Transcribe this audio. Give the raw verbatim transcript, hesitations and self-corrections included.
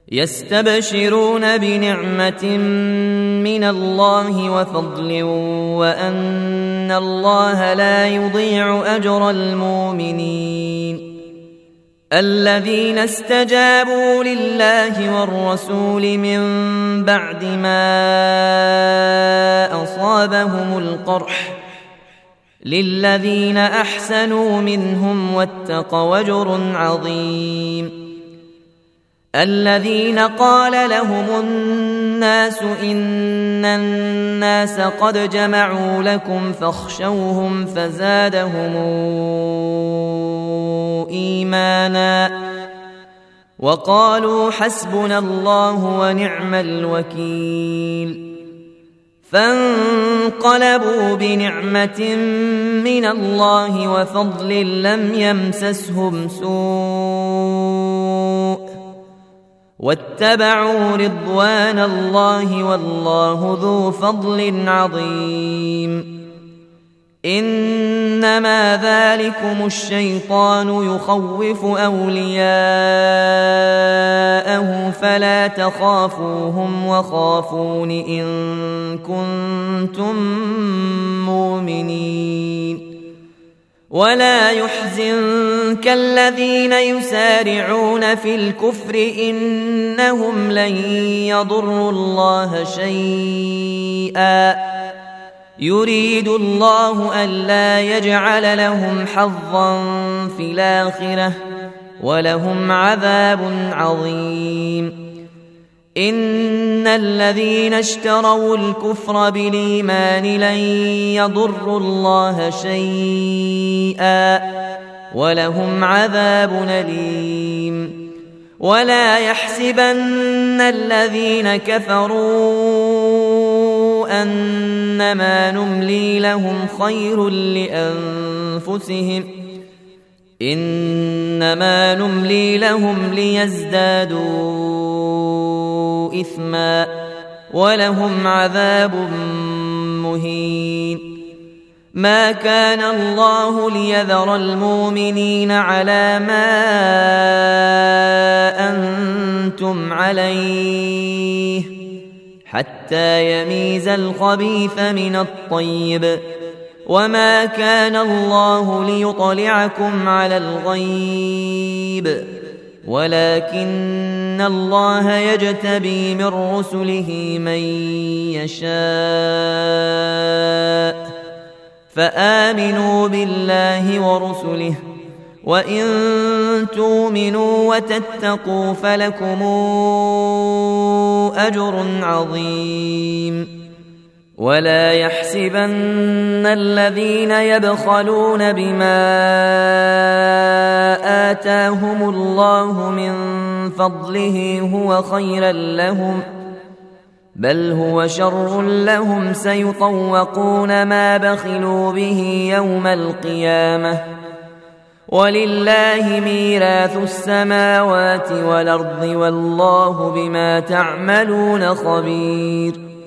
يستبشرون بنعمة من الله وفضل وأن الله لا يضيع أجر المؤمنين الذين استجابوا لله والرسول من بعد ما أصابهم القرح للذين أحسنوا منهم واتقوا أجر عظيم الذين قال لهم الناس إن الناس قد جمعوا لكم فاخشوهم فزادهم إيمانا وقالوا حسبنا الله ونعم الوكيل فانقلبوا بنعمة من الله وفضل لم يمسسهم سوء واتبعوا رضوان الله والله ذو فضل عظيم إنما ذلكم الشيطان يخوف أولياءه فلا تخافوهم وخافون إن كنتم مؤمنين ولا يحزنك الذين يسارعون في الكفر إنهم لن يضروا الله شيئا يريد الله ألا يجعل لهم حظا في الآخرة ولهم عذاب عظيم إن الذين اشتروا الكفر بالإيمان لن يضروا الله شيئا ولهم عذاب أليم ولا يحسبن الذين كفروا أنما نملي لهم خير لأنفسهم إنما نملي لهم ليزدادوا إثما ولهم عذاب مهين ما كان الله ليذر المؤمنين على ما أنتم عليه حتى يميز الخبيث من الطيب وما كان الله ليطلعكم على الغيب ولكن الله يجتبي من رسله من يشاء فآمنوا بالله ورسله وإن تؤمنوا وتتقوا فلكم أجر عظيم ولا يحسبن الذين يبخلون بما آتاهم الله من فضله هو خيرا لهم بل هو شر لهم سيطوقون ما بخلوا به يوم القيامة ولله ميراث السماوات والأرض والله بما تعملون خبير